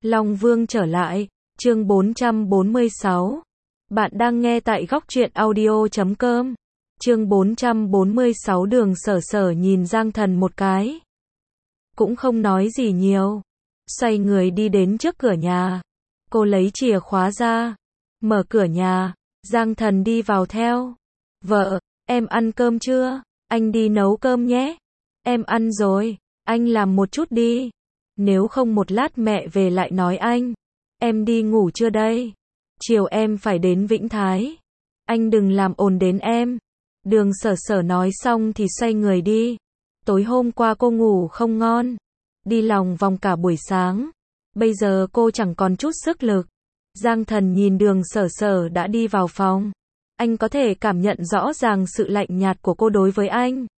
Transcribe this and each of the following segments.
Long Vương trở lại, chương 446. Bạn đang nghe tại góc truyện audio.com. Chương 446 Đường Sở Sở nhìn Giang Thần một cái. Cũng không nói gì nhiều. Xoay người đi đến trước cửa nhà. Cô lấy chìa khóa ra. Mở cửa nhà. Giang Thần đi vào theo. Vợ, em ăn cơm chưa? Anh đi nấu cơm nhé. Em ăn rồi. Anh làm một chút đi. Nếu không một lát mẹ về lại nói anh. Em đi ngủ chưa đây? Chiều em phải đến Vĩnh Thái. Anh đừng làm ồn đến em. Đường Sở Sở nói xong thì xoay người đi. Tối hôm qua cô ngủ không ngon. Đi lòng vòng cả buổi sáng. Bây giờ cô chẳng còn chút sức lực. Giang Thần nhìn Đường Sở Sở đã đi vào phòng. Anh có thể cảm nhận rõ ràng sự lạnh nhạt của cô đối với anh.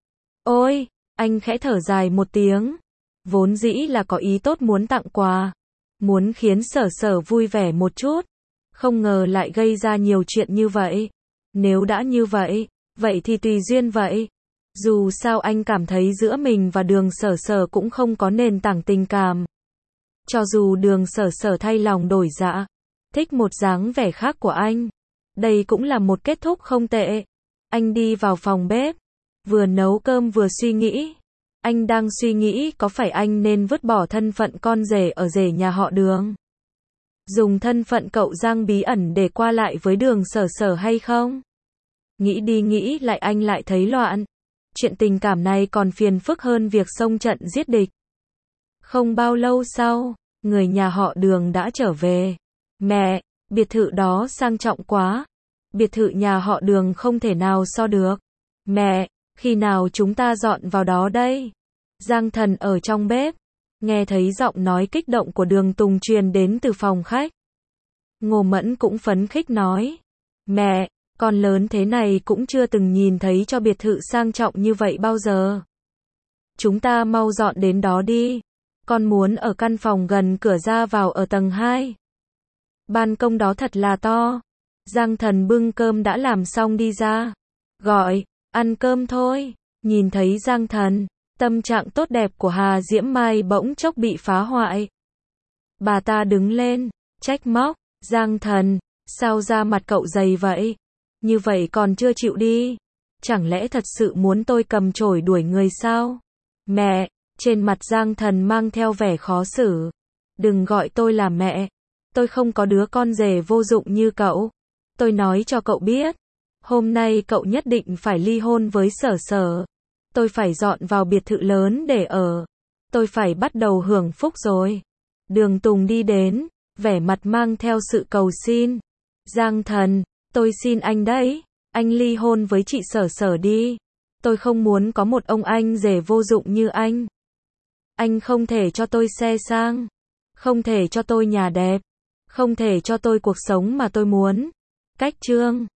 Ôi, anh khẽ thở dài một tiếng. Vốn dĩ là có ý tốt muốn tặng quà. Muốn khiến Sở Sở vui vẻ một chút. Không ngờ lại gây ra nhiều chuyện như vậy. Nếu đã như vậy, vậy thì tùy duyên vậy. Dù sao anh cảm thấy giữa mình và Đường Sở Sở cũng không có nền tảng tình cảm. Cho dù Đường Sở Sở thay lòng đổi dạ, thích một dáng vẻ khác của anh. Đây cũng là một kết thúc không tệ. Anh đi vào phòng bếp. Vừa nấu cơm vừa suy nghĩ. Anh đang suy nghĩ có phải anh nên vứt bỏ thân phận con rể ở rể nhà họ Đường. Dùng thân phận cậu Giang bí ẩn để qua lại với Đường Sở Sở hay không? Nghĩ đi nghĩ lại anh lại thấy loạn. Chuyện tình cảm này còn phiền phức hơn việc xông trận giết địch. Không bao lâu sau, người nhà họ Đường đã trở về. Mẹ, biệt thự đó sang trọng quá. Biệt thự nhà họ Đường không thể nào so được. Mẹ, khi nào chúng ta dọn vào đó đây? Giang Thần ở trong bếp, nghe thấy giọng nói kích động của Đường Tùng truyền đến từ phòng khách. Ngô Mẫn cũng phấn khích nói. Mẹ, con lớn thế này cũng chưa từng nhìn thấy cho biệt thự sang trọng như vậy bao giờ. Chúng ta mau dọn đến đó đi. Con muốn ở căn phòng gần cửa ra vào ở tầng 2. Ban công đó thật là to. Giang Thần bưng cơm đã làm xong đi ra. Gọi, ăn cơm thôi. Nhìn thấy Giang Thần, tâm trạng tốt đẹp của Hà Diễm Mai bỗng chốc bị phá hoại. Bà ta đứng lên, trách móc. Giang Thần, sao da mặt cậu dày vậy? Như vậy còn chưa chịu đi. Chẳng lẽ thật sự muốn tôi cầm chổi đuổi người sao? Mẹ, trên mặt Giang Thần mang theo vẻ khó xử. Đừng gọi tôi là mẹ. Tôi không có đứa con rể vô dụng như cậu. Tôi nói cho cậu biết. Hôm nay cậu nhất định phải ly hôn với Sở Sở. Tôi phải dọn vào biệt thự lớn để ở. Tôi phải bắt đầu hưởng phúc rồi. Đường Tùng đi đến, vẻ mặt mang theo sự cầu xin. Giang Thần, tôi xin anh đấy. Anh ly hôn với chị Sở Sở đi. Tôi không muốn có một ông anh rể vô dụng như anh. Anh không thể cho tôi xe sang. Không thể cho tôi nhà đẹp. Không thể cho tôi cuộc sống mà tôi muốn. Cách chương